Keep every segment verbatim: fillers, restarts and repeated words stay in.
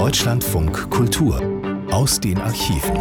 Deutschlandfunk Kultur aus den Archiven.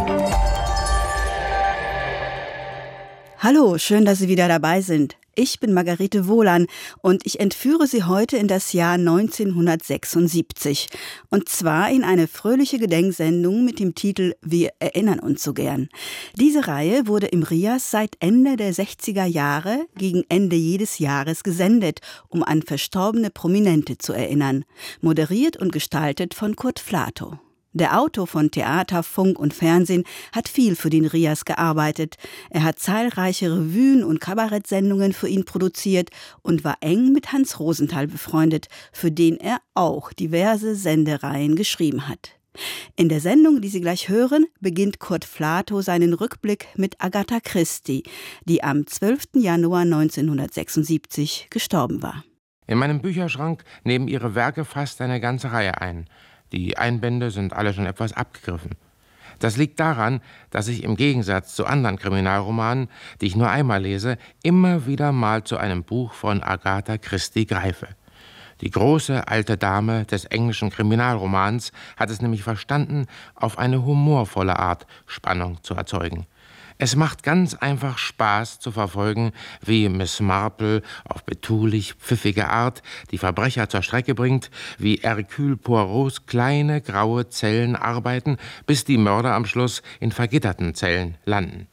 Hallo, schön, dass Sie wieder dabei sind. Ich bin Margarete Wohlan und ich entführe Sie heute in das Jahr neunzehnhundertsechsundsiebzig. Und zwar in eine fröhliche Gedenksendung mit dem Titel Wir erinnern uns so gern. Diese Reihe wurde im R I A S seit Ende der sechziger Jahre gegen Ende jedes Jahres gesendet, um an verstorbene Prominente zu erinnern. Moderiert und gestaltet von Kurt Flatow. Der Autor von Theater, Funk und Fernsehen hat viel für den R I A S gearbeitet. Er hat zahlreiche Revuen und Kabarettsendungen für ihn produziert und war eng mit Hans Rosenthal befreundet, für den er auch diverse Sendereihen geschrieben hat. In der Sendung, die Sie gleich hören, beginnt Kurt Flatow seinen Rückblick mit Agatha Christie, die am zwölften Januar neunzehnhundertsechsundsiebzig gestorben war. In meinem Bücherschrank nehmen ihre Werke fast eine ganze Reihe ein. Die Einbände sind alle schon etwas abgegriffen. Das liegt daran, dass ich im Gegensatz zu anderen Kriminalromanen, die ich nur einmal lese, immer wieder mal zu einem Buch von Agatha Christie greife. Die große alte Dame des englischen Kriminalromans hat es nämlich verstanden, auf eine humorvolle Art Spannung zu erzeugen. Es macht ganz einfach Spaß zu verfolgen, wie Miss Marple auf betulich pfiffige Art die Verbrecher zur Strecke bringt, wie Hercule Poirots kleine graue Zellen arbeiten, bis die Mörder am Schluss in vergitterten Zellen landen.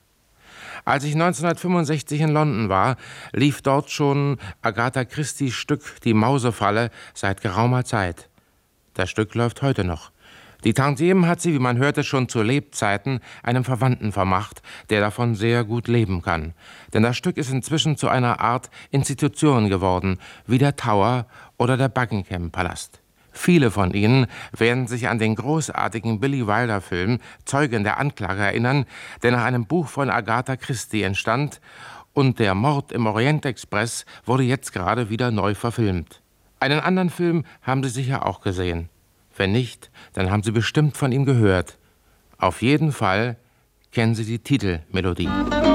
Als ich neunzehnhundertfünfundsechzig in London war, lief dort schon Agatha Christies Stück Die Mausefalle seit geraumer Zeit. Das Stück läuft heute noch. Die Tantiemen hat sie, wie man hörte, schon zu Lebzeiten einem Verwandten vermacht, der davon sehr gut leben kann. Denn das Stück ist inzwischen zu einer Art Institution geworden, wie der Tower oder der Buckingham-Palast. Viele von Ihnen werden sich an den großartigen Billy Wilder-Film Zeugen der Anklage erinnern, der nach einem Buch von Agatha Christie entstand, und der Mord im Orient-Express wurde jetzt gerade wieder neu verfilmt. Einen anderen Film haben Sie sicher auch gesehen. Wenn nicht, dann haben Sie bestimmt von ihm gehört. Auf jeden Fall kennen Sie die Titelmelodie.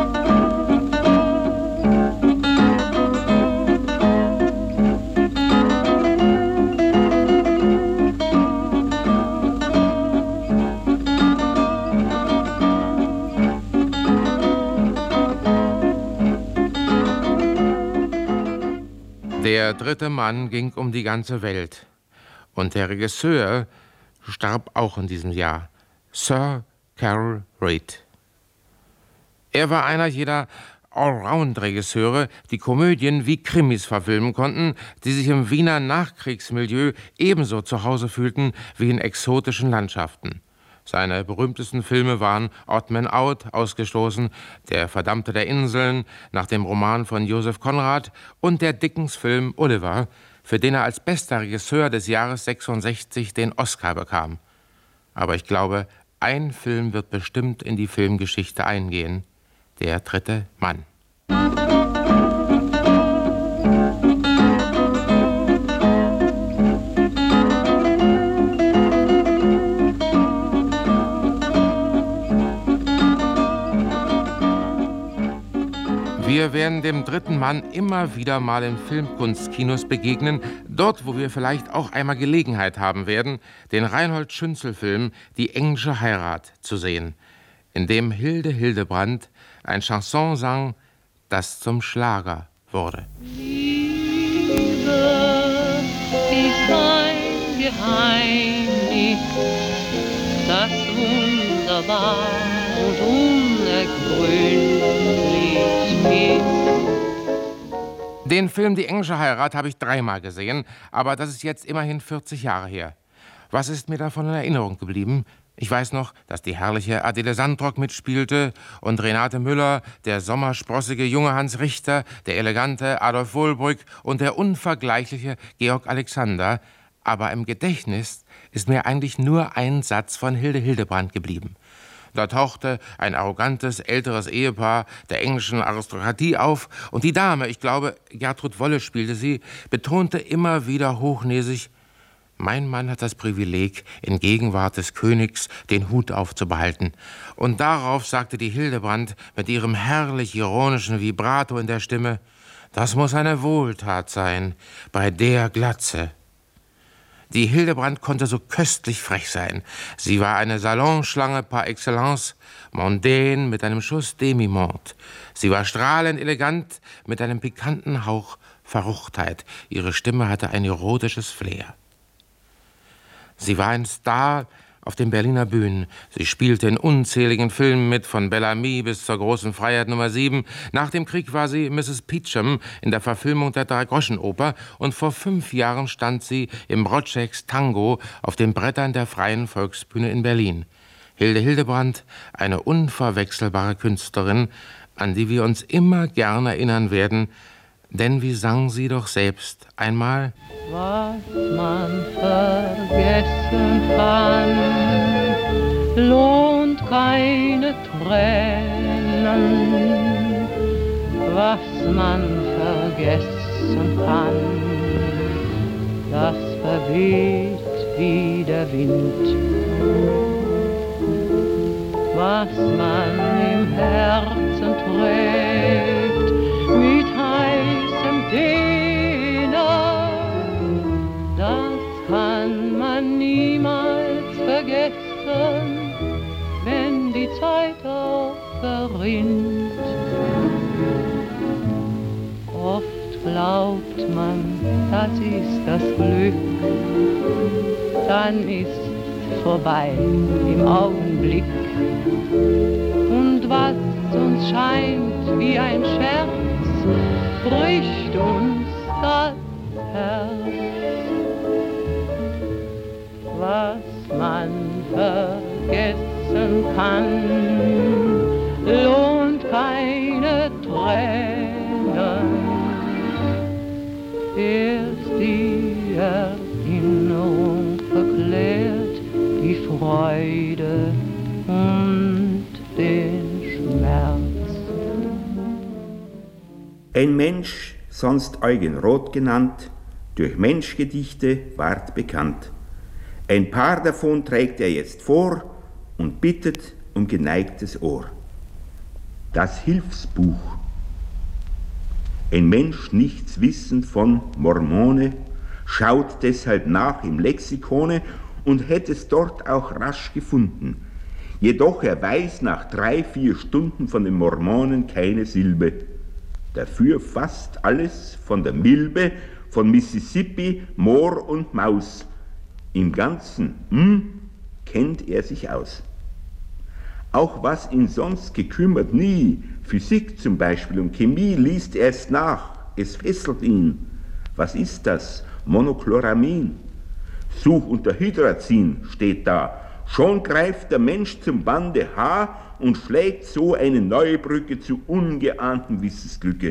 Der dritte Mann ging um die ganze Welt. Und der Regisseur starb auch in diesem Jahr, Sir Carol Reed. Er war einer jener Allround-Regisseure, die Komödien wie Krimis verfilmen konnten, die sich im Wiener Nachkriegsmilieu ebenso zu Hause fühlten wie in exotischen Landschaften. Seine berühmtesten Filme waren Odd Man Out, ausgestoßen, Der Verdammte der Inseln, nach dem Roman von Joseph Conrad, und der Dickens-Film Oliver, für den er als bester Regisseur des Jahres sechsundsechzig den Oscar bekam. Aber ich glaube, ein Film wird bestimmt in die Filmgeschichte eingehen: Der dritte Mann. Wir werden dem dritten Mann immer wieder mal in Filmkunstkinos begegnen, dort, wo wir vielleicht auch einmal Gelegenheit haben werden, den Reinhold Schünzel-Film Die englische Heirat zu sehen, in dem Hilde Hildebrandt ein Chanson sang, das zum Schlager wurde. Liebe ist ein Geheimnis, das wunderbar und unergründlich ist. Den Film Die englische Heirat habe ich dreimal gesehen, aber das ist jetzt immerhin vierzig Jahre her. Was ist mir davon in Erinnerung geblieben? Ich weiß noch, dass die herrliche Adele Sandrock mitspielte und Renate Müller, der sommersprossige junge Hans Richter, der elegante Adolf Wohlbrück und der unvergleichliche Georg Alexander. Aber im Gedächtnis ist mir eigentlich nur ein Satz von Hilde Hildebrandt geblieben. Da tauchte ein arrogantes, älteres Ehepaar der englischen Aristokratie auf und die Dame, ich glaube, Gertrud Wolle spielte sie, betonte immer wieder hochnäsig: Mein Mann hat das Privileg, in Gegenwart des Königs den Hut aufzubehalten. Und darauf sagte die Hildebrandt mit ihrem herrlich ironischen Vibrato in der Stimme: Das muss eine Wohltat sein, bei der Glatze. Die Hildebrand konnte so köstlich frech sein. Sie war eine Salonschlange par excellence, mondaine mit einem Schuss Demi-Monde. Sie war strahlend elegant mit einem pikanten Hauch Verruchtheit. Ihre Stimme hatte ein erotisches Flair. Sie war ein Star auf den Berliner Bühnen. Sie spielte in unzähligen Filmen mit, von Bellamy bis zur Großen Freiheit Nummer sieben. Nach dem Krieg war sie Misses Peachum in der Verfilmung der Dreigroschenoper und vor fünf Jahren stand sie im Wrotscheks Tango auf den Brettern der Freien Volksbühne in Berlin. Hilde Hildebrand, eine unverwechselbare Künstlerin, an die wir uns immer gern erinnern werden, denn wie sang sie doch selbst einmal: Was man vergessen kann, lohnt keine Tränen. Was man vergessen kann, das verweht wie der Wind. Was man im Herzen trägt, mit heißem Dehner, das kann man niemals vergessen, wenn die Zeit auch verrinnt. Oft glaubt man, das ist das Glück, dann ist vorbei im Augenblick. Und was uns scheint wie ein Scherz, bricht uns das Herz. Was man vergessen kann, lohnt keine Tränen. Erst die Erinnerung verklärt die Freude und den Schmerz. Ein Mensch, sonst Eugen Roth genannt, durch Menschgedichte ward bekannt. Ein paar davon trägt er jetzt vor und bittet um geneigtes Ohr. Das Hilfsbuch. Ein Mensch, nichts wissend von Mormone, schaut deshalb nach im Lexikone und hätte es dort auch rasch gefunden. Jedoch er weiß nach drei, vier Stunden von den Mormonen keine Silbe. Dafür fast alles von der Milbe, von Mississippi, Moor und Maus. Im Ganzen hm, kennt er sich aus. Auch was ihn sonst gekümmert nie, Physik zum Beispiel und Chemie, liest er es nach, es fesselt ihn. Was ist das? Monochloramin. Such unter Hydrazin steht da. Schon greift der Mensch zum Bande H und schlägt so eine neue Brücke zu ungeahntem Wissensglücke.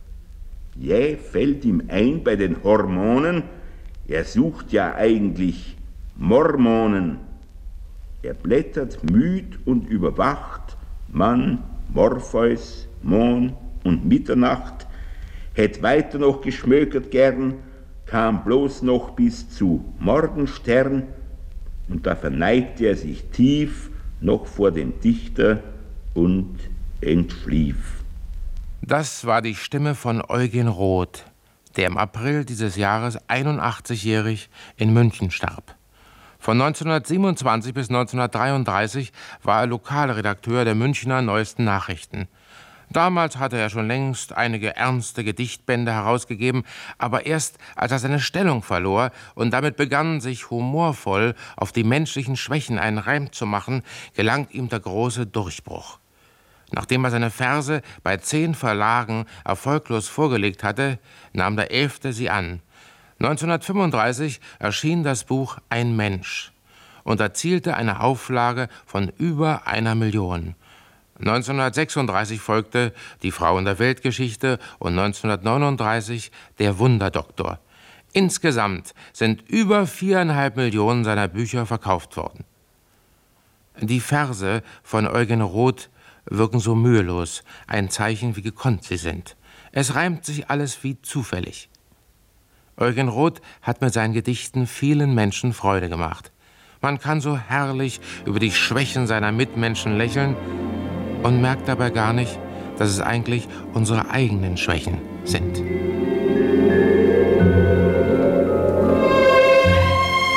Jäh fällt ihm ein bei den Hormonen, er sucht ja eigentlich Mormonen. Er blättert müd und überwacht, Mann, Morpheus, Mond und Mitternacht, hätt weiter noch geschmökert gern, kam bloß noch bis zu Morgenstern, und da verneigte er sich tief noch vor dem Dichter und entschlief. Das war die Stimme von Eugen Roth, der im April dieses Jahres einundachtzigjährig in München starb. Von neunzehnhundertsiebenundzwanzig bis neunzehnhundertdreiunddreißig war er Lokalredakteur der Münchner Neuesten Nachrichten. Damals hatte er schon längst einige ernste Gedichtbände herausgegeben, aber erst als er seine Stellung verlor und damit begann, sich humorvoll auf die menschlichen Schwächen einen Reim zu machen, gelang ihm der große Durchbruch. Nachdem er seine Verse bei zehn Verlagen erfolglos vorgelegt hatte, nahm der elfte sie an. neunzehnhundertfünfunddreißig erschien das Buch Ein Mensch und erzielte eine Auflage von über einer Million. neunzehnhundertsechsunddreißig folgte Die Frau in der Weltgeschichte und neunzehnhundertneununddreißig Der Wunderdoktor. Insgesamt sind über viereinhalb Millionen seiner Bücher verkauft worden. Die Verse von Eugen Roth wirken so mühelos, ein Zeichen, wie gekonnt sie sind. Es reimt sich alles wie zufällig. Eugen Roth hat mit seinen Gedichten vielen Menschen Freude gemacht. Man kann so herrlich über die Schwächen seiner Mitmenschen lächeln und merkt dabei gar nicht, dass es eigentlich unsere eigenen Schwächen sind.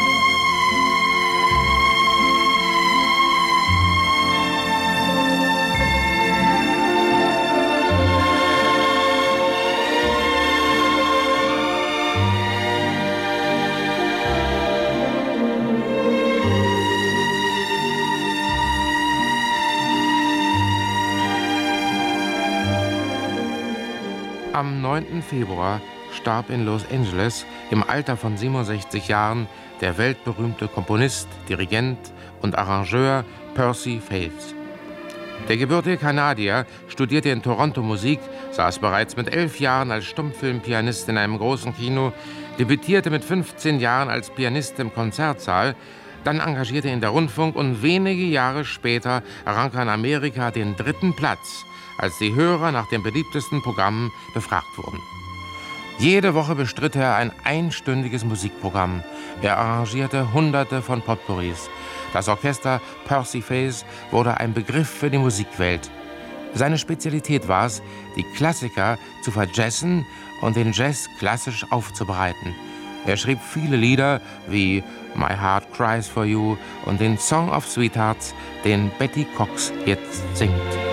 Am neunten Februar starb in Los Angeles im Alter von siebenundsechzig Jahren der weltberühmte Komponist, Dirigent und Arrangeur Percy Faith. Der gebürtige Kanadier studierte in Toronto Musik, saß bereits mit elf Jahren als Stummfilmpianist in einem großen Kino, debütierte mit fünfzehn Jahren als Pianist im Konzertsaal, dann engagierte ihn der Rundfunk und wenige Jahre später errang er in Amerika den dritten Platz, als die Hörer nach den beliebtesten Programmen befragt wurden. Jede Woche bestritt er ein einstündiges Musikprogramm. Er arrangierte Hunderte von Potpourris. Das Orchester Percy Faith wurde ein Begriff für die Musikwelt. Seine Spezialität war es, die Klassiker zu verjazzen und den Jazz klassisch aufzubereiten. Er schrieb viele Lieder wie My Heart Cries for You und den Song of Sweethearts, den Betty Cox jetzt singt.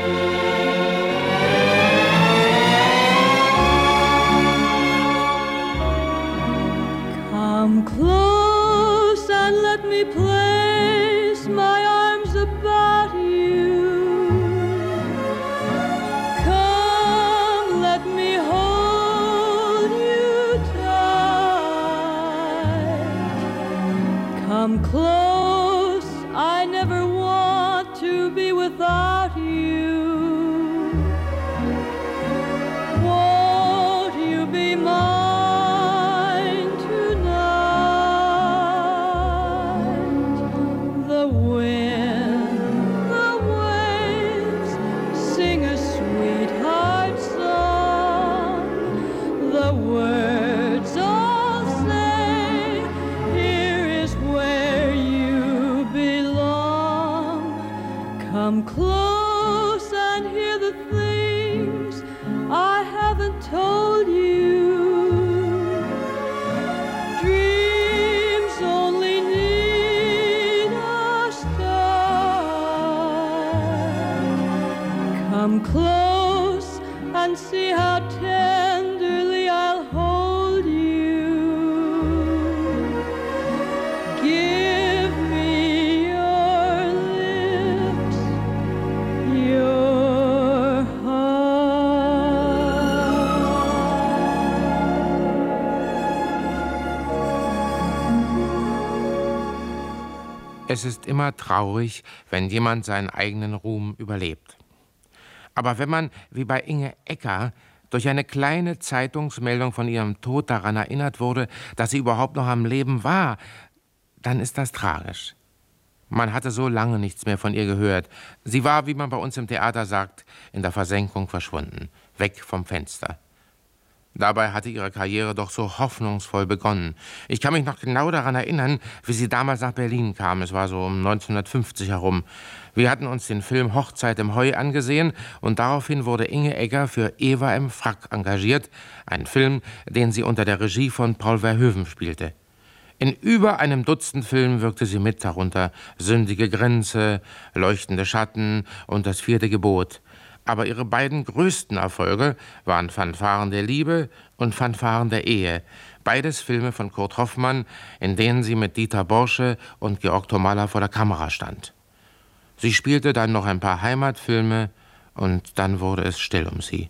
Come close and let me place my arms about you. Come, let me hold you tight. Come close, I never want to be without you. Won't you be mine? Come close and hear the things I haven't told you. Dreams only need a start. Come close and see how tenderly I'll hold you. Give me your lips, your Es ist immer traurig, wenn jemand seinen eigenen Ruhm überlebt. Aber wenn man, wie bei Inge Egger, durch eine kleine Zeitungsmeldung von ihrem Tod daran erinnert wurde, dass sie überhaupt noch am Leben war, dann ist das tragisch. Man hatte so lange nichts mehr von ihr gehört. Sie war, wie man bei uns im Theater sagt, in der Versenkung verschwunden, weg vom Fenster. Dabei hatte ihre Karriere doch so hoffnungsvoll begonnen. Ich kann mich noch genau daran erinnern, wie sie damals nach Berlin kam. Es war so um neunzehnhundertfünfzig herum. Wir hatten uns den Film Hochzeit im Heu angesehen und daraufhin wurde Inge Egger für Eva im Frack engagiert, ein Film, den sie unter der Regie von Paul Verhoeven spielte. In über einem Dutzend Filmen wirkte sie mit, darunter Sündige Grenze, Leuchtende Schatten und Das vierte Gebot. Aber ihre beiden größten Erfolge waren Fanfaren der Liebe und Fanfaren der Ehe. Beides Filme von Kurt Hoffmann, in denen sie mit Dieter Borsche und Georg Tomalla vor der Kamera stand. Sie spielte dann noch ein paar Heimatfilme und dann wurde es still um sie.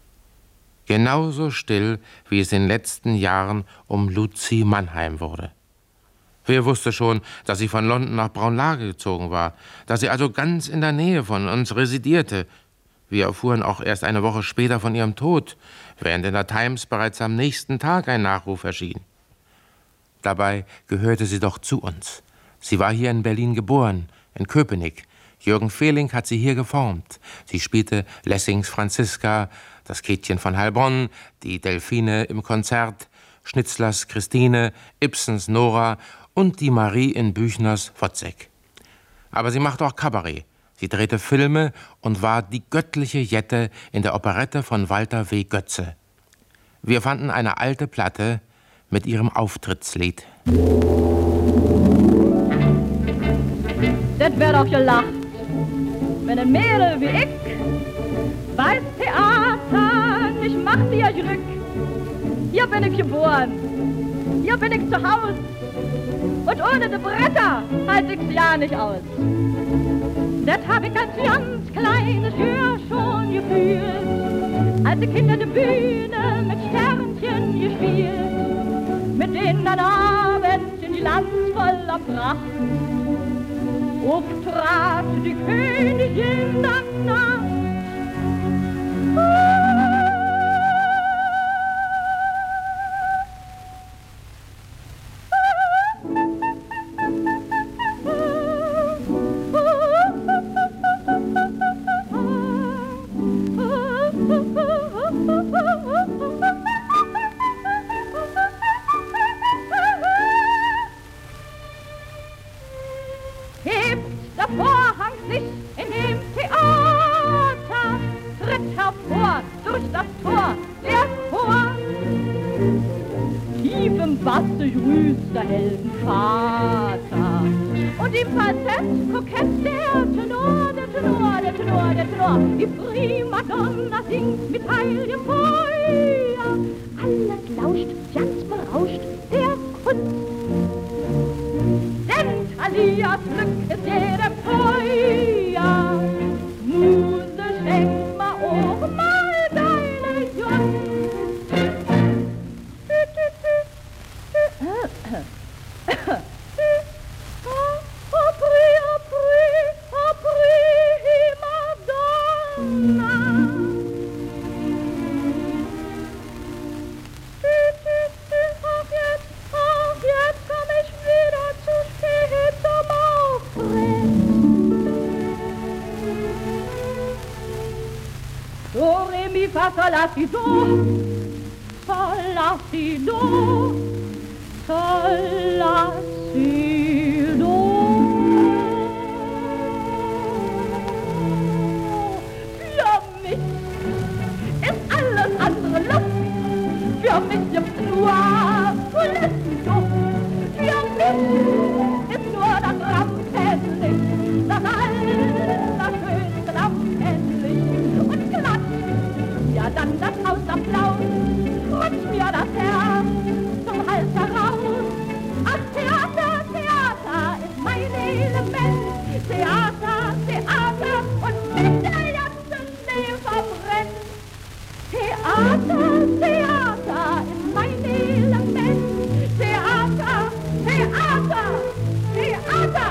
Genauso still, wie es in den letzten Jahren um Lucie Mannheim wurde. Wer wusste schon, dass sie von London nach Braunlage gezogen war, dass sie also ganz in der Nähe von uns residierte. Wir erfuhren auch erst eine Woche später von ihrem Tod, während in der Times bereits am nächsten Tag ein Nachruf erschien. Dabei gehörte sie doch zu uns. Sie war hier in Berlin geboren, in Köpenick. Jürgen Fehling hat sie hier geformt. Sie spielte Lessings Franziska, das Käthchen von Heilbronn, die Delphine im Konzert, Schnitzlers Christine, Ibsens Nora und die Marie in Büchners Wozzeck. Aber sie machte auch Kabarett. Sie drehte Filme und war die göttliche Jette in der Operette von Walter W. Götze. Wir fanden eine alte Platte mit ihrem Auftrittslied. Das wär doch gelacht, wenn ein Mädel wie ich weiß Theater nicht macht wie ich rück. Hier bin ich geboren, hier bin ich zu Haus und ohne die Bretter halt ich's ja nicht aus. Das hab ich als ganz kleines Jahr schon gefühlt. als die Kinder die Bühne mit Sternchen gespielt, mit denen dann abends in die Land voller Pracht auftrat die Königin der Nacht. Sol, la, si, do, sol, la, si, do, sol, la, si, do. Für mich ist alles andere Luft, für mich gibt's nur Kulissenduft, für mich ist nur das Rampenlicht, das allerschönste Rampenlicht und klatscht ja dann das Hausapplaus, rutscht mir das Herz zum Hals heraus. Ach, Theater, Theater ist mein Element, Theater, Theater und mich der ganze Schnee verbrennt. Theater, Theater ist mein Element, Theater, Theater, Theater.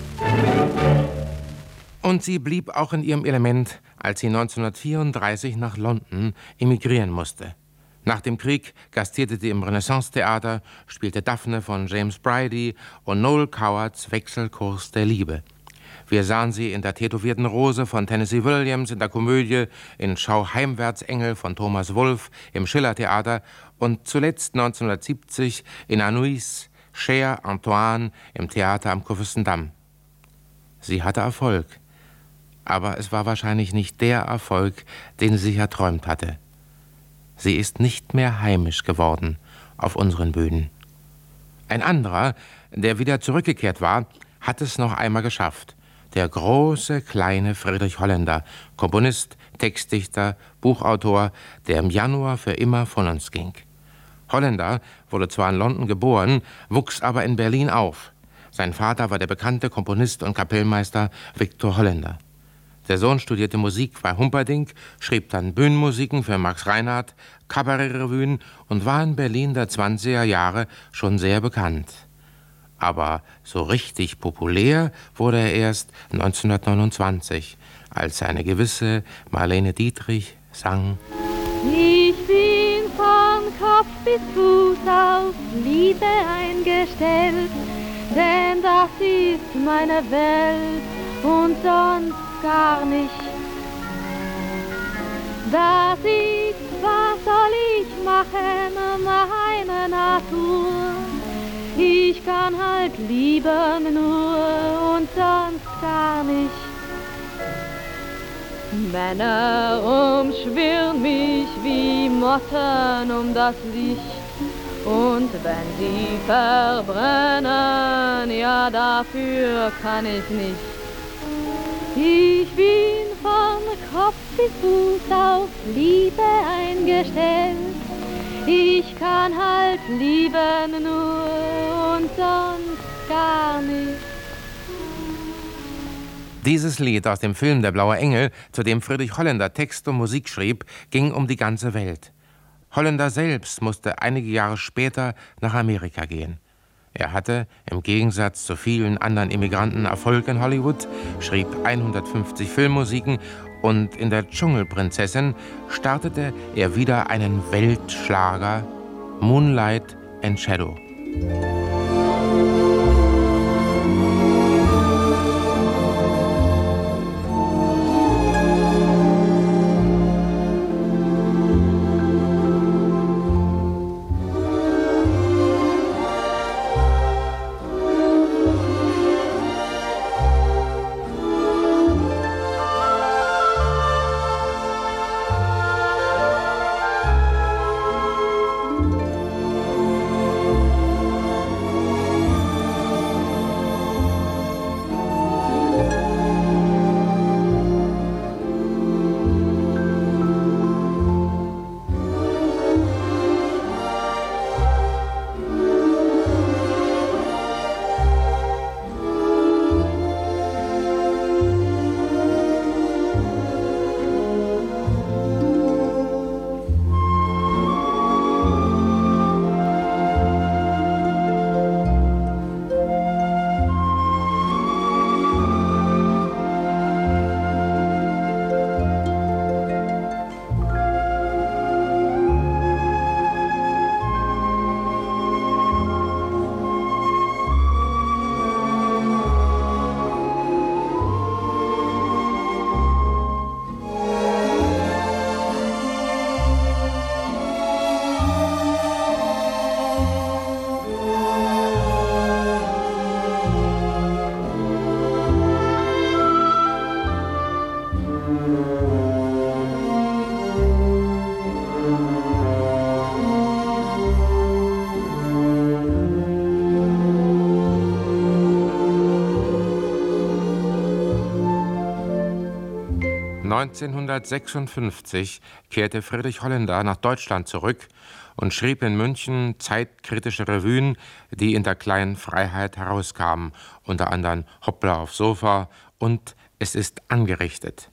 Und sie blieb auch in ihrem Element, als sie neunzehnhundertvierunddreißig nach London emigrieren musste. Nach dem Krieg gastierte sie im Renaissance-Theater, spielte Daphne von James Bridie und Noel Cowards Wechselkurs der Liebe. Wir sahen sie in der Tätowierten Rose von Tennessee Williams, in der Komödie, in Schau heimwärts Engel von Thomas Wolfe, im Schiller-Theater und zuletzt neunzehnhundertsiebzig in Anuis, Cher, Antoine im Theater am Kurfürstendamm. Sie hatte Erfolg, aber es war wahrscheinlich nicht der Erfolg, den sie sich erträumt hatte. Sie ist nicht mehr heimisch geworden auf unseren Bühnen. Ein anderer, der wieder zurückgekehrt war, hat es noch einmal geschafft. Der große, kleine Friedrich Holländer, Komponist, Textdichter, Buchautor, der im Januar für immer von uns ging. Holländer wurde zwar in London geboren, wuchs aber in Berlin auf. Sein Vater war der bekannte Komponist und Kapellmeister Victor Holländer. Der Sohn studierte Musik bei Humperdinck, schrieb dann Bühnenmusiken für Max Reinhardt, Kabarettrevuen und war in Berlin der zwanziger Jahre schon sehr bekannt. Aber so richtig populär wurde er erst neunzehnhundertneunundzwanzig, als eine gewisse Marlene Dietrich sang: Ich bin von Kopf bis Fuß auf Liebe eingestellt, denn das ist meine Welt und sonst gar nicht. Das ist, was soll ich machen, meine Natur. Ich kann halt lieben nur und sonst gar nicht. Männer umschwirren mich wie Motten um das Licht. Und wenn sie verbrennen, ja, dafür kann ich nicht. Ich bin von Kopf bis Fuß auf Liebe eingestellt. Ich kann halt lieben nur. Und sonst gar nicht. Ich bin von Kopf bis Fuß auf Liebe eingestellt. Ich kann halt lieben nur und sonst gar nicht. Ich bin von Kopf bis Fuß auf Liebe eingestellt. Ich kann halt lieben nur und sonst gar nicht. Ich bin von Kopf bis Fuß auf Liebe eingestellt. Ich kann halt lieben nur und sonst gar nicht. Ich bin von Kopf bis Fuß auf Liebe eingestellt. Ich kann halt lieben nur und sonst gar nicht. Ich bin von Kopf bis Fuß auf Liebe eingestellt. Ich kann halt lieben nur und sonst gar nicht. Dieses Lied aus dem Film Der blaue Engel, zu dem Friedrich Holländer Text und Musik schrieb, ging um die ganze Welt. Holländer selbst musste einige Jahre später nach Amerika gehen. Er hatte, im Gegensatz zu vielen anderen Immigranten, Erfolg in Hollywood, schrieb hundertfünfzig Filmmusiken und in der Dschungelprinzessin startete er wieder einen Weltschlager, Moonlight and Shadow. neunzehnhundertsechsundfünfzig kehrte Friedrich Holländer nach Deutschland zurück und schrieb in München zeitkritische Revuen, die in der Kleinen Freiheit herauskamen, unter anderem Hoppla aufs Sofa und Es ist angerichtet.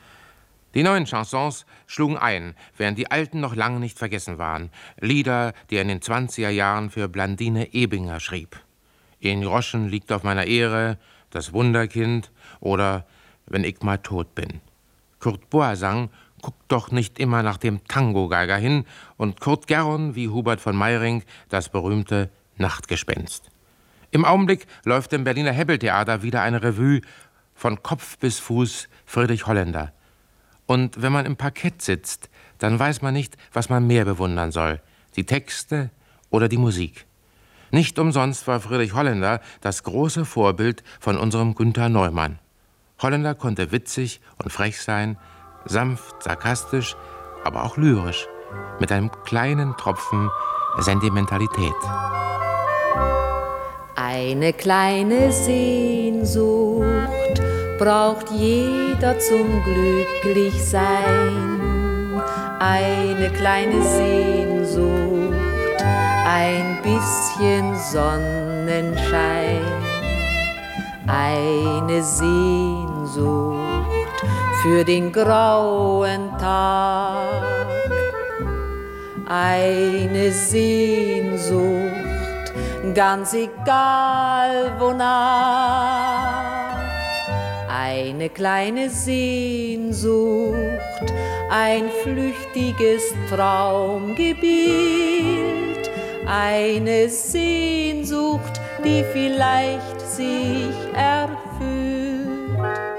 Die neuen Chansons schlugen ein, während die alten noch lange nicht vergessen waren. Lieder, die er in den zwanziger Jahren für Blandine Ebinger schrieb. Een Groschen liegt auf meiner Ehre, Das Wunderkind oder Wenn ich mal tot bin. Kurt Boa sang, guck doch nicht immer nach dem Tango-Geiger hin, und Kurt Gerron wie Hubert von Meiring das berühmte Nachtgespenst. Im Augenblick läuft im Berliner Hebbeltheater wieder eine Revue von Kopf bis Fuß Friedrich Holländer. Und wenn man im Parkett sitzt, dann weiß man nicht, was man mehr bewundern soll, die Texte oder die Musik. Nicht umsonst war Friedrich Holländer das große Vorbild von unserem Günther Neumann. Holländer konnte witzig und frech sein, sanft, sarkastisch, aber auch lyrisch, mit einem kleinen Tropfen Sentimentalität. Eine kleine Sehnsucht braucht jeder zum Glücklichsein. Eine kleine Sehnsucht, ein bisschen Sonnenschein. Eine Sehnsucht für den grauen Tag. Eine Sehnsucht, ganz egal wonach. Eine kleine Sehnsucht, ein flüchtiges Traumgebild. Eine Sehnsucht, die vielleicht sich erfüllt.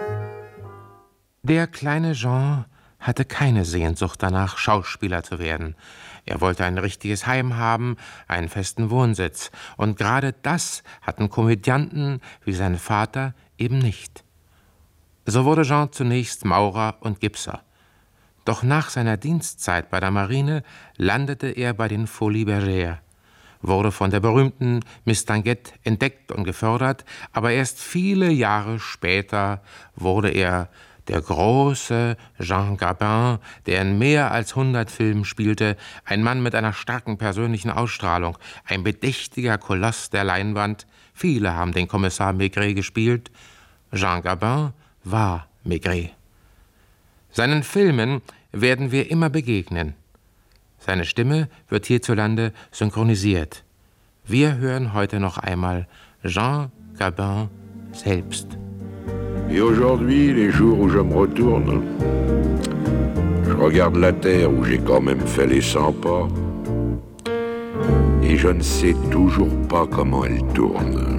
Der kleine Jean hatte keine Sehnsucht danach, Schauspieler zu werden. Er wollte ein richtiges Heim haben, einen festen Wohnsitz. Und gerade das hatten Komödianten wie sein Vater eben nicht. So wurde Jean zunächst Maurer und Gipser. Doch nach seiner Dienstzeit bei der Marine landete er bei den Folies Bergère, wurde von der berühmten Miss Tanguette entdeckt und gefördert, aber erst viele Jahre später wurde er der große Jean Gabin, der in mehr als hundert Filmen spielte, ein Mann mit einer starken persönlichen Ausstrahlung, ein bedächtiger Koloss der Leinwand. Viele haben den Kommissar Maigret gespielt. Jean Gabin war Maigret. Seinen Filmen werden wir immer begegnen. Seine Stimme wird hierzulande synchronisiert. Wir hören heute noch einmal Jean Gabin selbst. Et aujourd'hui, les jours où je me retourne, je regarde la terre où j'ai quand même fait les cent pas, et je ne sais toujours pas comment elle tourne.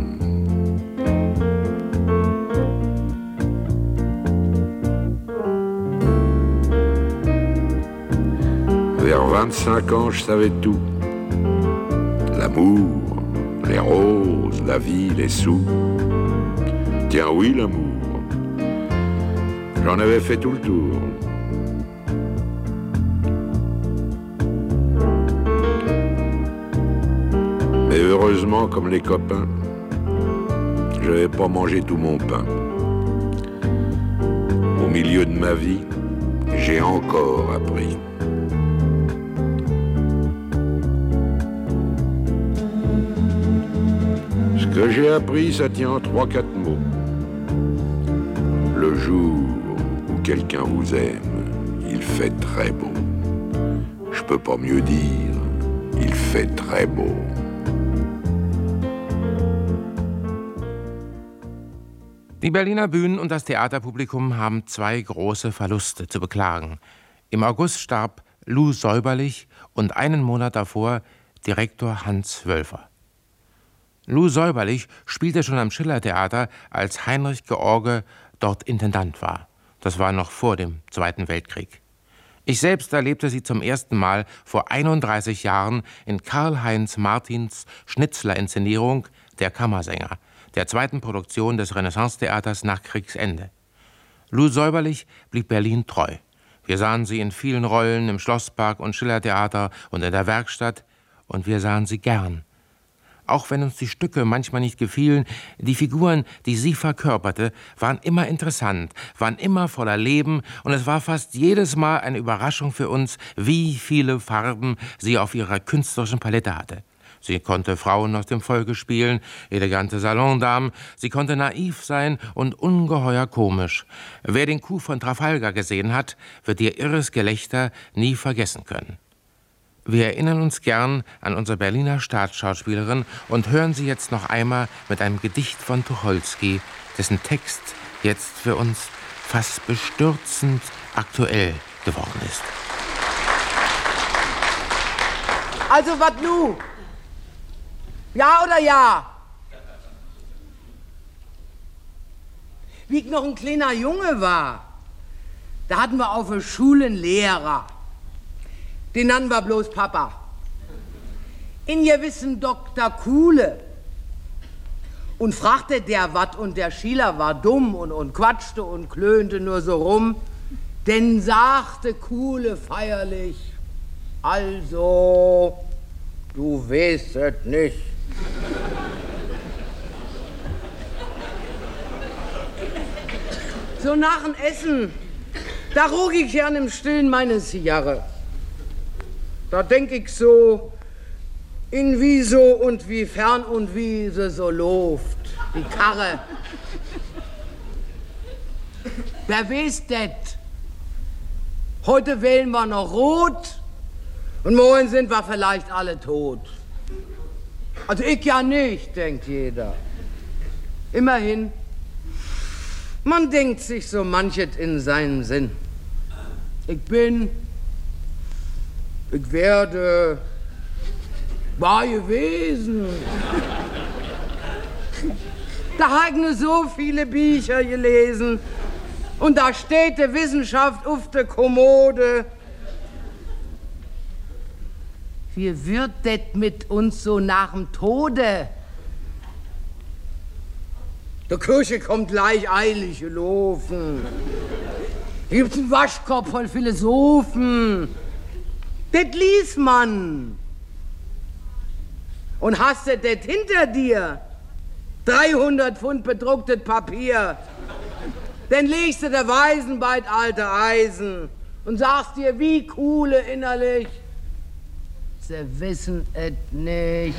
Vers vingt-cinq ans, je savais tout. L'amour, les roses, la vie, les sous. Tiens, oui, l'amour. J'en avais fait tout le tour. Mais heureusement, comme les copains, je n'avais pas mangé tout mon pain. Au milieu de ma vie, j'ai encore appris. Ce que j'ai appris, ça tient en trois, quatre mots. Le jour où quelqu'un vous aime, il fait très beau. Je peux pas mieux dire, il fait très beau. Die Berliner Bühnen und das Theaterpublikum haben zwei große Verluste zu beklagen. Im August starb Lou Säuberlich und einen Monat davor Direktor Hans Wölfer. Lou Säuberlich spielte schon am Schillertheater, als Heinrich George dort Intendant war. Das war noch vor dem Zweiten Weltkrieg. Ich selbst erlebte sie zum ersten Mal vor einunddreißig Jahren in Karl-Heinz Martins Schnitzler-Inszenierung Der Kammersänger, der zweiten Produktion des Renaissance-Theaters nach Kriegsende. Lou Säuberlich blieb Berlin treu. Wir sahen sie in vielen Rollen im Schlosspark und Schillertheater und in der Werkstatt, und wir sahen sie gern. Auch wenn uns die Stücke manchmal nicht gefielen, die Figuren, die sie verkörperte, waren immer interessant, waren immer voller Leben, und es war fast jedes Mal eine Überraschung für uns, wie viele Farben sie auf ihrer künstlerischen Palette hatte. Sie konnte Frauen aus dem Volke spielen, elegante Salondamen, sie konnte naiv sein und ungeheuer komisch. Wer den Coup von Trafalgar gesehen hat, wird ihr irres Gelächter nie vergessen können. Wir erinnern uns gern an unsere Berliner Staatsschauspielerin und hören sie jetzt noch einmal mit einem Gedicht von Tucholsky, dessen Text jetzt für uns fast bestürzend aktuell geworden ist. Also, was nu? Ja oder ja? Wie ich noch ein kleiner Junge war, da hatten wir auf der Schule einen Lehrer. Den nannten wir bloß Papa. In gewissen Doktor Kuhle. Und fragte der wat und der Schieler war dumm und, und quatschte und klönte nur so rum. Denn sagte Kuhle feierlich, also, du weißt es nicht. So nach dem Essen, da rog ich gern im Stillen meine Zigarre. Da denk ich so, in wie so und wie fern und wie sie so loft, die Karre. Wer weiß det? Heute wählen wir noch rot und morgen sind wir vielleicht alle tot. Also ich ja nicht, denkt jeder. Immerhin, man denkt sich so manchet in seinem Sinn. Ich bin, ich werde, war gewesen. Da hab ich nur so viele Bücher gelesen und da steht die Wissenschaft auf der Kommode. Wie wird das mit uns so nach dem Tode? Der Kirche kommt gleich eilig gelaufen. Hier gibt's einen Waschkopf von Philosophen. Das liest man. Und hast du das hinter dir? dreihundert Pfund bedrucktes Papier. Dann legst du der Weisen bald alte Eisen und sagst dir, wie coole innerlich. Sie wissen es nicht.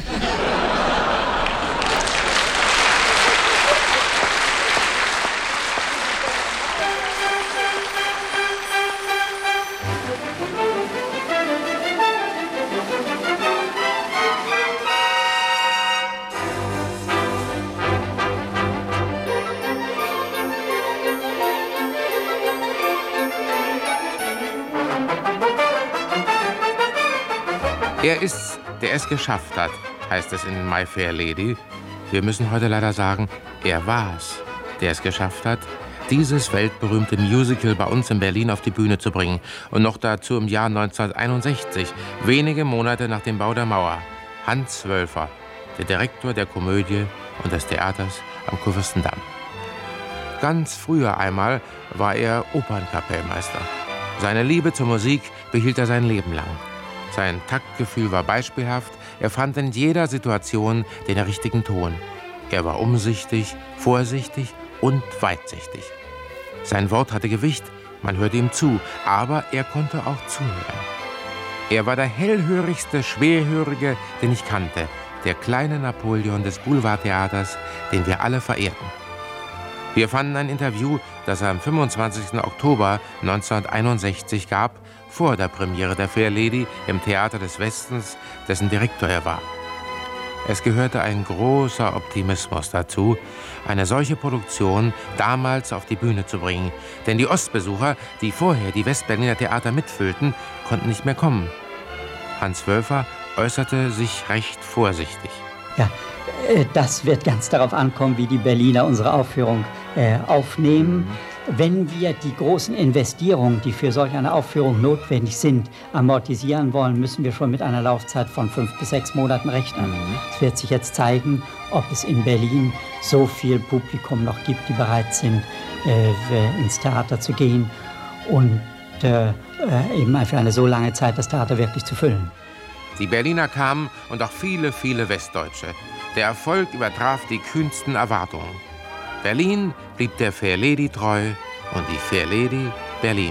Er ist's, der es geschafft hat, heißt es in My Fair Lady. Wir müssen heute leider sagen, er war's, der es geschafft hat, dieses weltberühmte Musical bei uns in Berlin auf die Bühne zu bringen. Und noch dazu im Jahr neunzehnhunderteinundsechzig, wenige Monate nach dem Bau der Mauer. Hans Wölfer, der Direktor der Komödie und des Theaters am Kurfürstendamm. Ganz früher einmal war er Opernkapellmeister. Seine Liebe zur Musik behielt er sein Leben lang. Sein Taktgefühl war beispielhaft. Er fand in jeder Situation den richtigen Ton. Er war umsichtig, vorsichtig und weitsichtig. Sein Wort hatte Gewicht, man hörte ihm zu, aber er konnte auch zuhören. Er war der hellhörigste Schwerhörige, den ich kannte, der kleine Napoleon des Boulevardtheaters, den wir alle verehrten. Wir fanden ein Interview, das er am fünfundzwanzigsten Oktober neunzehnhunderteinundsechzig gab, vor der Premiere der Fair Lady im Theater des Westens, dessen Direktor er war. Es gehörte ein großer Optimismus dazu, eine solche Produktion damals auf die Bühne zu bringen. Denn die Ostbesucher, die vorher die Westberliner Theater mitfüllten, konnten nicht mehr kommen. Hans Wölfer äußerte sich recht vorsichtig. Ja, das wird ganz darauf ankommen, wie die Berliner unsere Aufführung äh, aufnehmen. Mhm. Wenn wir die großen Investierungen, die für solch eine Aufführung notwendig sind, amortisieren wollen, müssen wir schon mit einer Laufzeit von fünf bis sechs Monaten rechnen. Mhm. Es wird sich jetzt zeigen, ob es in Berlin so viel Publikum noch gibt, die bereit sind, äh, ins Theater zu gehen und äh, eben für eine so lange Zeit das Theater wirklich zu füllen. Die Berliner kamen und auch viele, viele Westdeutsche. Der Erfolg übertraf die kühnsten Erwartungen. Berlin blieb der Fair Lady treu und die Fair Lady Berlin.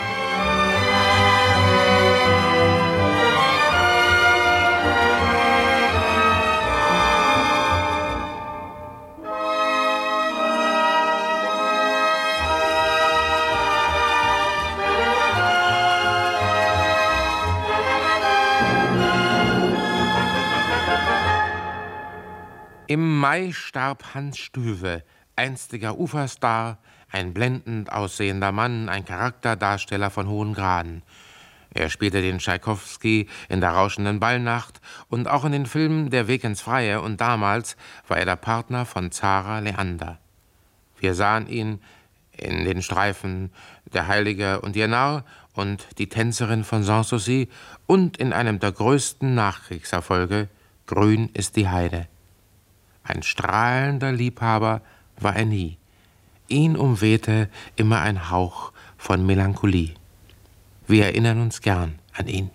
Im Mai starb Hans Stüwe, einstiger Uferstar, ein blendend aussehender Mann, ein Charakterdarsteller von hohen Graden. Er spielte den Tschaikowski in der rauschenden Ballnacht und auch in den Filmen Der Weg ins Freie, und damals war er der Partner von Zara Leander. Wir sahen ihn in den Streifen Der Heilige und ihr Narr und Die Tänzerin von Sanssouci und in einem der größten Nachkriegserfolge, Grün ist die Heide. Ein strahlender Liebhaber war er nie. Ihn umwehte immer ein Hauch von Melancholie. Wir erinnern uns gern an ihn.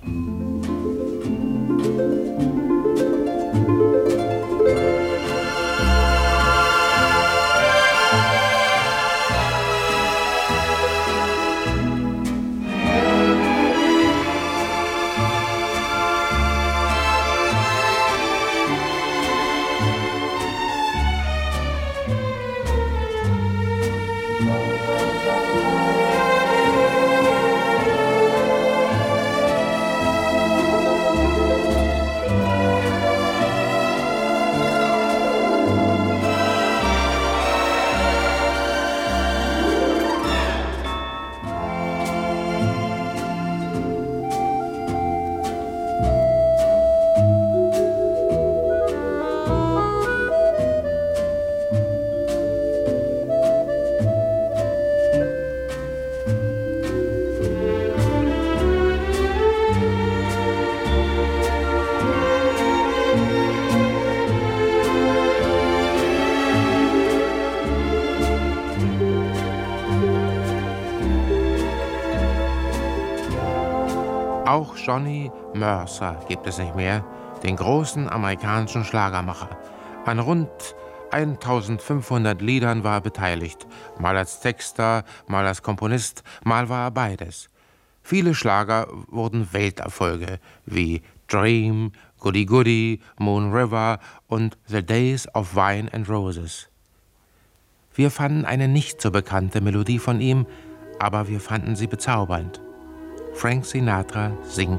Auch Johnny Mercer gibt es nicht mehr, den großen amerikanischen Schlagermacher. An rund eintausendfünfhundert Liedern war er beteiligt, mal als Texter, mal als Komponist, mal war er beides. Viele Schlager wurden Welterfolge, wie Dream, Goody Goody, Moon River und The Days of Wine and Roses. Wir fanden eine nicht so bekannte Melodie von ihm, aber wir fanden sie bezaubernd. Frank Sinatra singt.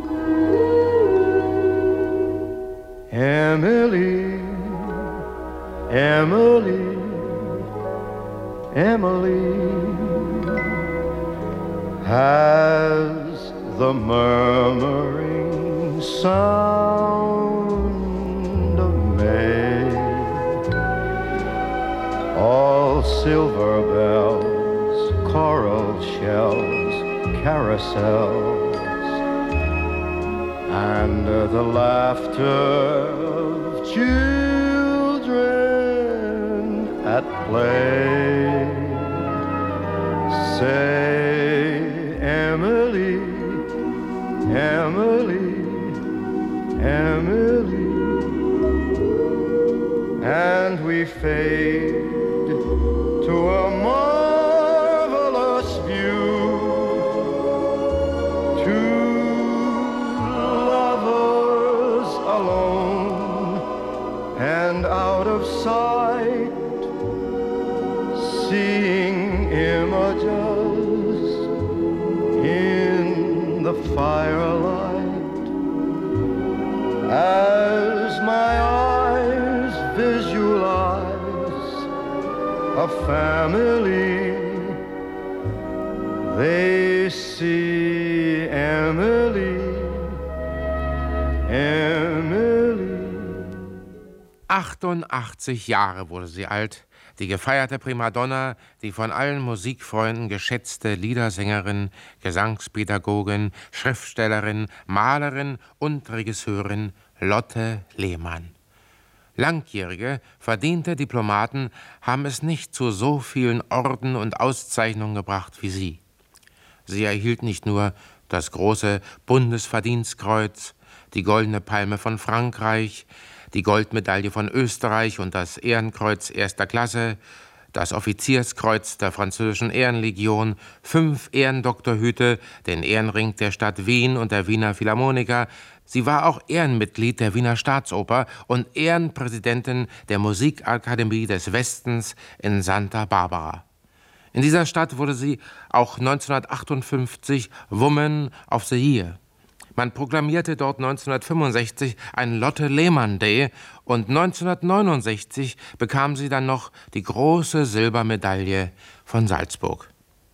Emily, Emily, Emily, has the murmuring sound of May. All silver bells, coral shells, carousels, and the laughter of children at play. Say, Emily, Emily, Emily, and we fade to a marvelous view, two lovers alone and out of sight, seeing images in the firelight. As my eyes visualize a family, they see Emily, Emily. achtundachtzig Jahre wurde sie alt, die gefeierte Primadonna, die von allen Musikfreunden geschätzte Liedersängerin, Gesangspädagogin, Schriftstellerin, Malerin und Regisseurin Lotte Lehmann. Langjährige, verdiente Diplomaten haben es nicht zu so vielen Orden und Auszeichnungen gebracht wie sie. Sie erhielt nicht nur das große Bundesverdienstkreuz, die Goldene Palme von Frankreich, die Goldmedaille von Österreich und das Ehrenkreuz erster Klasse, das Offizierskreuz der französischen Ehrenlegion, fünf Ehrendoktorhüte, den Ehrenring der Stadt Wien und der Wiener Philharmoniker. Sie war auch Ehrenmitglied der Wiener Staatsoper und Ehrenpräsidentin der Musikakademie des Westens in Santa Barbara. In dieser Stadt wurde sie auch neunzehnhundertachtundfünfzig Woman of the Year. Man proklamierte dort neunzehnhundertfünfundsechzig einen Lotte Lehmann Day und neunzehnhundertneunundsechzig bekam sie dann noch die große Silbermedaille von Salzburg.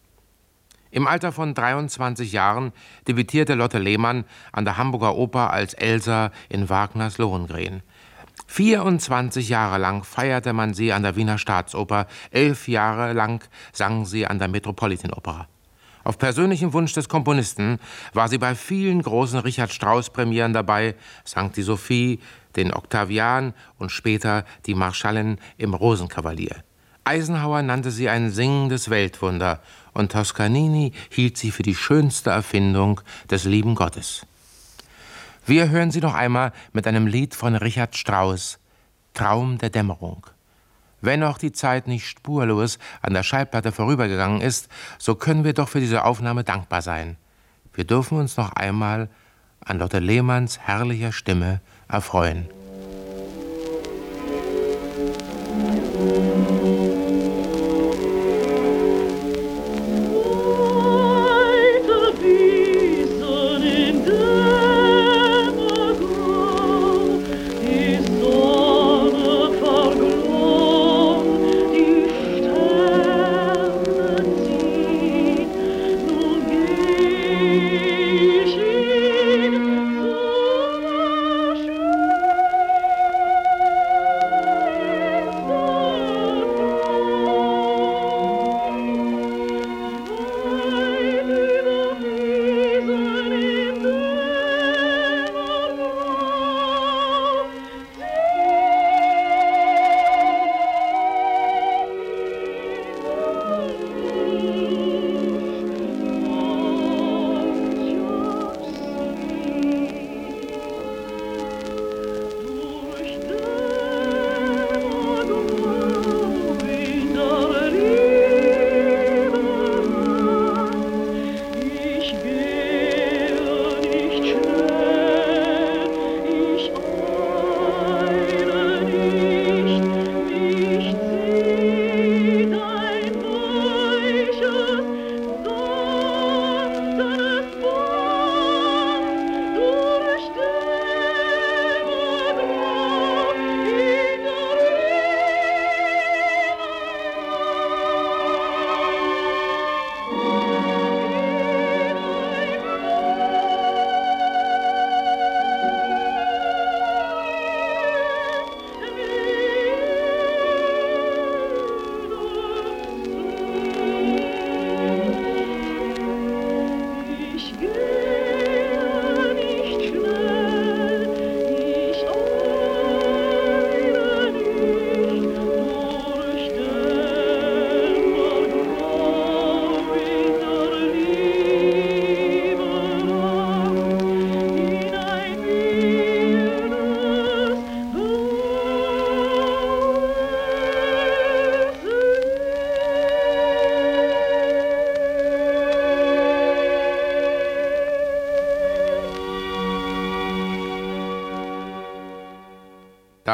Im Alter von dreiundzwanzig Jahren debütierte Lotte Lehmann an der Hamburger Oper als Elsa in Wagners Lohengrin. vierundzwanzig Jahre lang feierte man sie an der Wiener Staatsoper, elf Jahre lang sang sie an der Metropolitan Opera. Auf persönlichen Wunsch des Komponisten war sie bei vielen großen Richard-Strauss-Premieren dabei, sang die Sophie, den Octavian und später die Marschallin im Rosenkavalier. Eisenhower nannte sie ein singendes Weltwunder und Toscanini hielt sie für die schönste Erfindung des lieben Gottes. Wir hören sie noch einmal mit einem Lied von Richard Strauss, Traum der Dämmerung. Wenn auch die Zeit nicht spurlos an der Schallplatte vorübergegangen ist, so können wir doch für diese Aufnahme dankbar sein. Wir dürfen uns noch einmal an Lotte Lehmanns herrlicher Stimme erfreuen.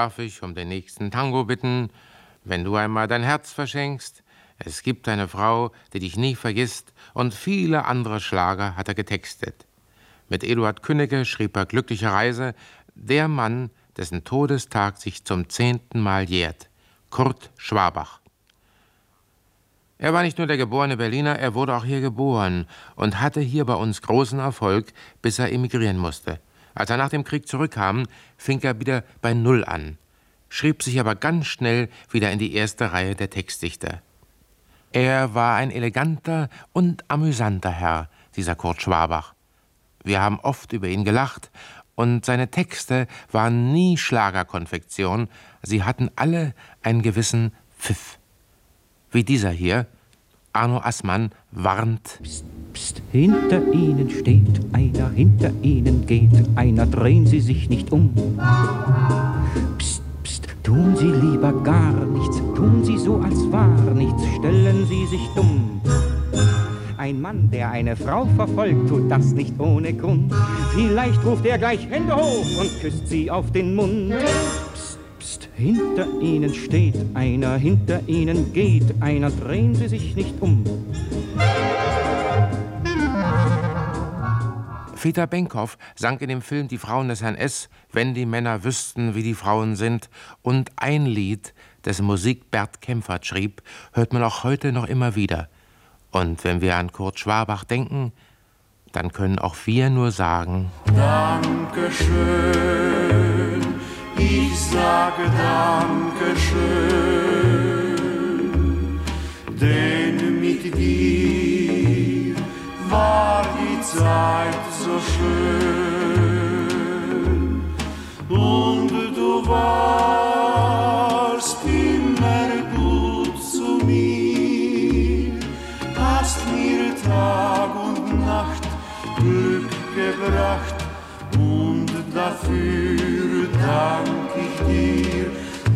darf ich um den nächsten Tango bitten, wenn du einmal dein Herz verschenkst. Es gibt eine Frau, die dich nie vergisst, und viele andere Schlager hat er getextet. Mit Eduard Künnecke schrieb er Glückliche Reise, der Mann, dessen Todestag sich zum zehnten Mal jährt, Kurt Schwabach. Er war nicht nur der geborene Berliner, er wurde auch hier geboren und hatte hier bei uns großen Erfolg, bis er emigrieren musste. Als er nach dem Krieg zurückkam, fing er wieder bei Null an, schrieb sich aber ganz schnell wieder in die erste Reihe der Textdichter. Er war ein eleganter und amüsanter Herr, dieser Kurt Schwabach. Wir haben oft über ihn gelacht, und seine Texte waren nie Schlagerkonfektion, sie hatten alle einen gewissen Pfiff. Wie dieser hier, Arno Assmann warnt: Psst, psst, hinter Ihnen steht einer, hinter Ihnen geht einer, drehen Sie sich nicht um. Psst, psst, tun Sie lieber gar nichts, tun Sie so, als war nichts, stellen Sie sich dumm. Ein Mann, der eine Frau verfolgt, tut das nicht ohne Grund. Vielleicht ruft er gleich Hände hoch und küsst sie auf den Mund. Psst, psst, hinter Ihnen steht einer, hinter Ihnen geht einer, drehen Sie sich nicht um. Peter Benkhoff sang in dem Film Die Frauen des Herrn S., Wenn die Männer wüssten, wie die Frauen sind, und ein Lied, dessen Musik Bert Kempfert schrieb, hört man auch heute noch immer wieder. Und wenn wir an Kurt Schwabach denken, dann können auch wir nur sagen: Dankeschön, ich sage Dankeschön, denn mit dir war die Zeit so schön und du warst immer gut zu mir, hast mir Tag und Nacht Glück gebracht und dafür dank ich dir,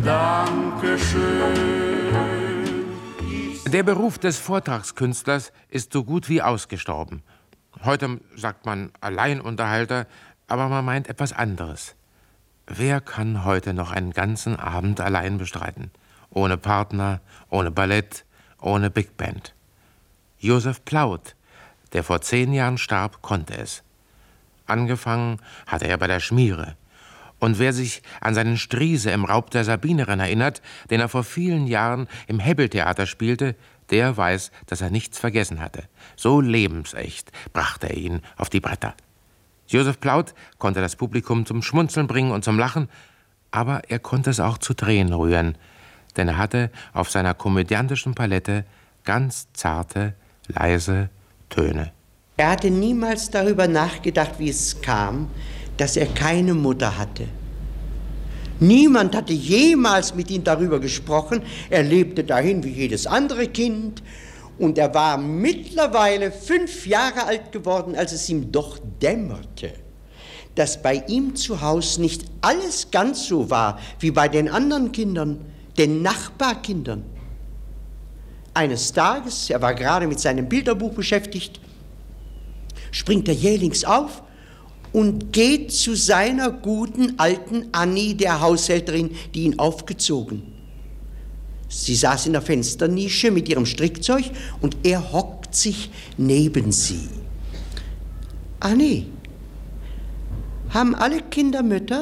Dankeschön. Der Beruf des Vortragskünstlers ist so gut wie ausgestorben. Heute sagt man Alleinunterhalter, aber man meint etwas anderes. Wer kann heute noch einen ganzen Abend allein bestreiten? Ohne Partner, ohne Ballett, ohne Big Band. Josef Plaut, der vor zehn Jahren starb, konnte es. Angefangen hatte er bei der Schmiere. Und wer sich an seinen Striese im Raub der Sabinerin erinnert, den er vor vielen Jahren im Hebbeltheater spielte, der weiß, dass er nichts vergessen hatte. So lebensecht brachte er ihn auf die Bretter. Josef Plaut konnte das Publikum zum Schmunzeln bringen und zum Lachen, aber er konnte es auch zu Tränen rühren, denn er hatte auf seiner komödiantischen Palette ganz zarte, leise Töne. Er hatte niemals darüber nachgedacht, wie es kam, dass er keine Mutter hatte. Niemand hatte jemals mit ihm darüber gesprochen. Er lebte dahin wie jedes andere Kind. Und er war mittlerweile fünf Jahre alt geworden, als es ihm doch dämmerte, dass bei ihm zu Hause nicht alles ganz so war wie bei den anderen Kindern, den Nachbarkindern. Eines Tages, er war gerade mit seinem Bilderbuch beschäftigt, springt er jählings auf und geht zu seiner guten alten Annie, der Haushälterin, die ihn aufgezogen. Sie saß in der Fensternische mit ihrem Strickzeug und er hockt sich neben sie. Annie, haben alle Kinder Mütter?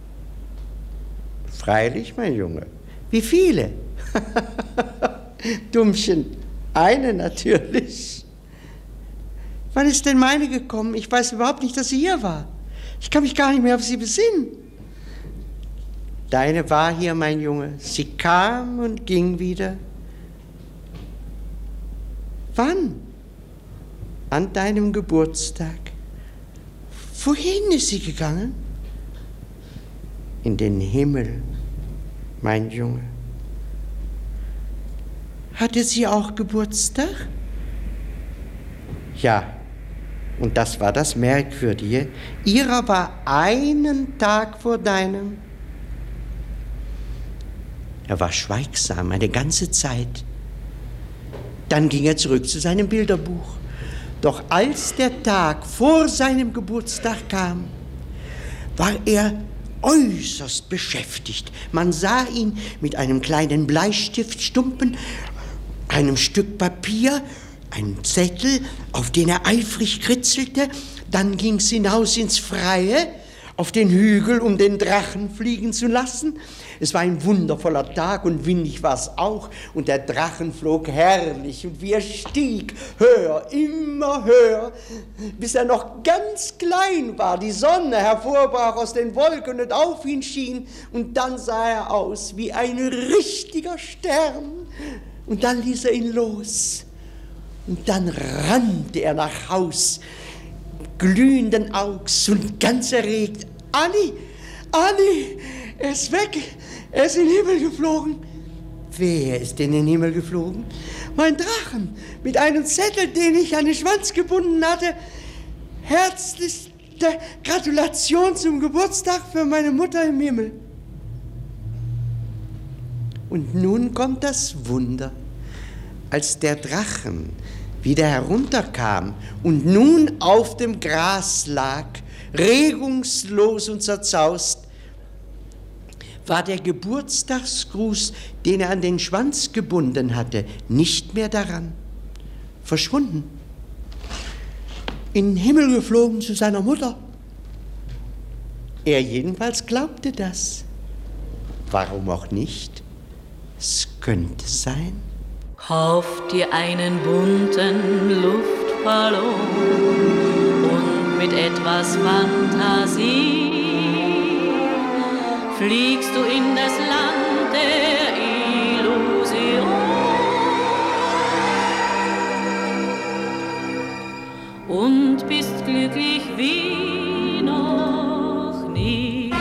Freilich, mein Junge. Wie viele? Dummchen, eine natürlich. Wann ist denn meine gekommen? Ich weiß überhaupt nicht, dass sie hier war. Ich kann mich gar nicht mehr auf sie besinnen. Deine war hier, mein Junge. Sie kam und ging wieder. Wann? An deinem Geburtstag. Wohin ist sie gegangen? In den Himmel, mein Junge. Hatte sie auch Geburtstag? Ja. Und das war das Merkwürdige. Ihrer war einen Tag vor deinem. Er war schweigsam eine ganze Zeit. Dann ging er zurück zu seinem Bilderbuch. Doch als der Tag vor seinem Geburtstag kam, war er äußerst beschäftigt. Man sah ihn mit einem kleinen Bleistiftstumpen, einem Stück Papier, einem Zettel, auf den er eifrig kritzelte. Dann ging's hinaus ins Freie, auf den Hügel, um den Drachen fliegen zu lassen. Es war ein wundervoller Tag und windig war es auch. Und der Drachen flog herrlich und wie er stieg, höher, immer höher, bis er noch ganz klein war. Die Sonne hervorbrach aus den Wolken und auf ihn schien. Und dann sah er aus wie ein richtiger Stern. Und dann ließ er ihn los. Und dann rannte er nach Haus, glühenden Augs und ganz erregt. Anni, Anni, er ist weg, er ist in den Himmel geflogen. Wer ist in den Himmel geflogen? Mein Drachen, mit einem Zettel, den ich an den Schwanz gebunden hatte. Herzlichste Gratulation zum Geburtstag für meine Mutter im Himmel. Und nun kommt das Wunder. Als der Drachen wieder herunterkam und nun auf dem Gras lag, regungslos und zerzaust, war der Geburtstagsgruß, den er an den Schwanz gebunden hatte, nicht mehr daran. Verschwunden. In den Himmel geflogen zu seiner Mutter. Er jedenfalls glaubte das. Warum auch nicht? Es könnte sein. Kauf dir einen bunten Luftballon und mit etwas Fantasie fliegst du in das Land der Illusion und bist glücklich wie noch nie.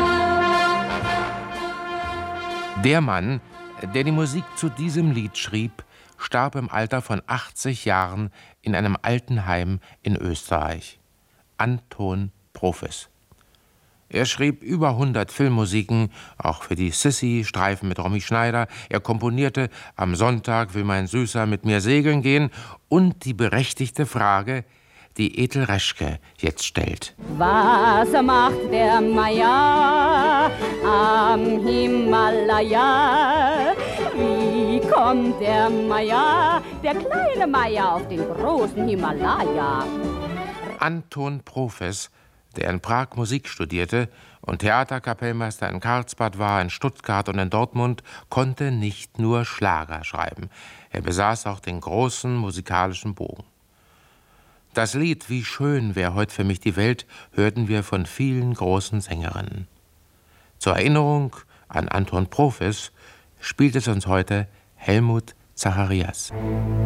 Der Mann, der die Musik zu diesem Lied schrieb, starb im Alter von achtzig Jahren in einem Altenheim in Österreich. Anton Profes. Er schrieb über hundert Filmmusiken, auch für die Sissi, Streifen mit Romy Schneider. Er komponierte Am Sonntag will mein Süßer mit mir segeln gehen und die berechtigte Frage, die Ethel Reschke jetzt stellt. Was macht der Meier am Himalaya? Wie kommt der Meier, der kleine Meier, auf den großen Himalaya? Anton Profes, der in Prag Musik studierte und Theaterkapellmeister in Karlsbad war, in Stuttgart und in Dortmund, konnte nicht nur Schlager schreiben. Er besaß auch den großen musikalischen Bogen. Das Lied »Wie schön wär heut für mich die Welt« hörten wir von vielen großen Sängerinnen. Zur Erinnerung an Anton Profes spielt es uns heute Helmut Zacharias.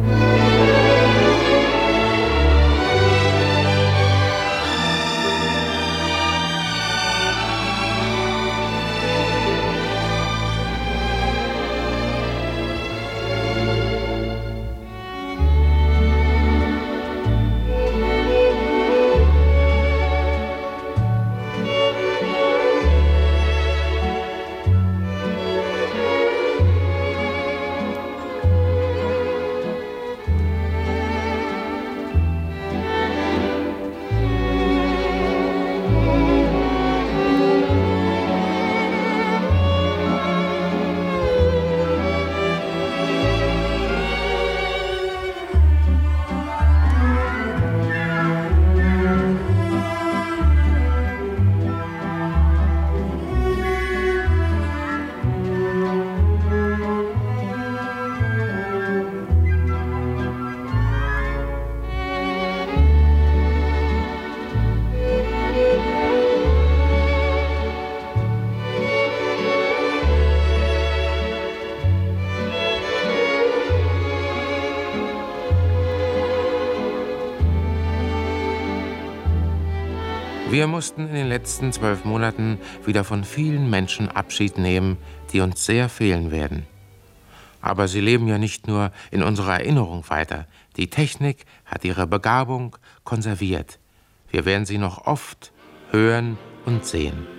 Wir mussten in den letzten zwölf Monaten wieder von vielen Menschen Abschied nehmen, die uns sehr fehlen werden. Aber sie leben ja nicht nur in unserer Erinnerung weiter. Die Technik hat ihre Begabung konserviert. Wir werden sie noch oft hören und sehen.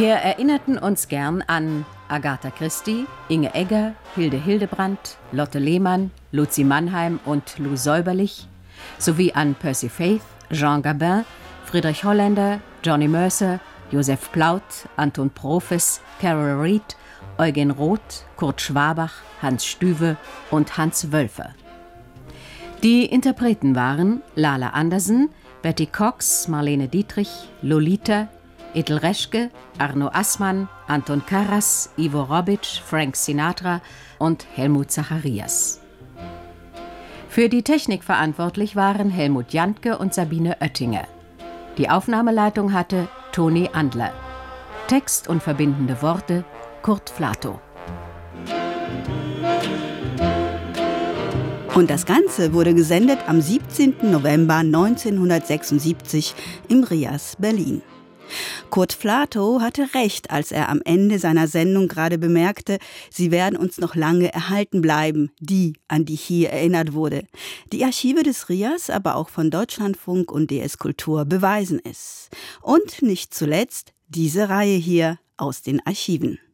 Wir erinnerten uns gern an Agatha Christie, Inge Egger, Hilde Hildebrandt, Lotte Lehmann, Luzi Mannheim und Lou Säuberlich, sowie an Percy Faith, Jean Gabin, Friedrich Holländer, Johnny Mercer, Josef Plaut, Anton Profes, Carol Reed, Eugen Roth, Kurt Schwabach, Hans Stüwe und Hans Wölfer. Die Interpreten waren Lala Andersen, Betty Cox, Marlene Dietrich, Lolita, Ethel Reschke, Arno Assmann, Anton Karas, Ivo Robic, Frank Sinatra und Helmut Zacharias. Für die Technik verantwortlich waren Helmut Jantke und Sabine Oettinger. Die Aufnahmeleitung hatte Toni Andler. Text und verbindende Worte Kurt Flato. Und das Ganze wurde gesendet am siebzehnten November neunzehnhundertsechsundsiebzig im Rias, Berlin. Kurt Flato hatte recht, als er am Ende seiner Sendung gerade bemerkte, sie werden uns noch lange erhalten bleiben, die, an die hier erinnert wurde. Die Archive des Rias, aber auch von Deutschlandfunk und D S Kultur beweisen es. Und nicht zuletzt diese Reihe hier aus den Archiven.